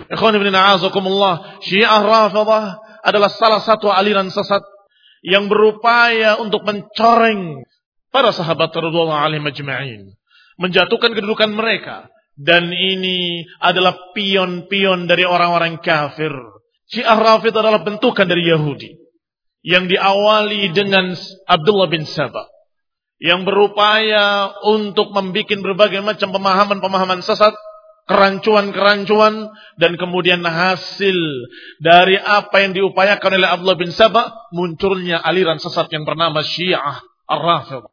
Ikhwan ibn a'azakumullah, Syiah Rafidhah adalah salah satu aliran sesat yang berupaya untuk mencoreng para sahabat radhiyallahu alaihim ajma'in, menjatuhkan kedudukan mereka, dan ini adalah pion-pion dari orang-orang kafir. Syiah Rafidhah adalah bentukan dari Yahudi yang diawali dengan Abdullah bin Saba, yang berupaya untuk membuat berbagai macam pemahaman-pemahaman sesat, kerancuan-kerancuan, dan kemudian hasil dari apa yang diupayakan oleh Abdullah bin Saba, munculnya aliran sesat yang bernama Syiah Ar-Rafidhah.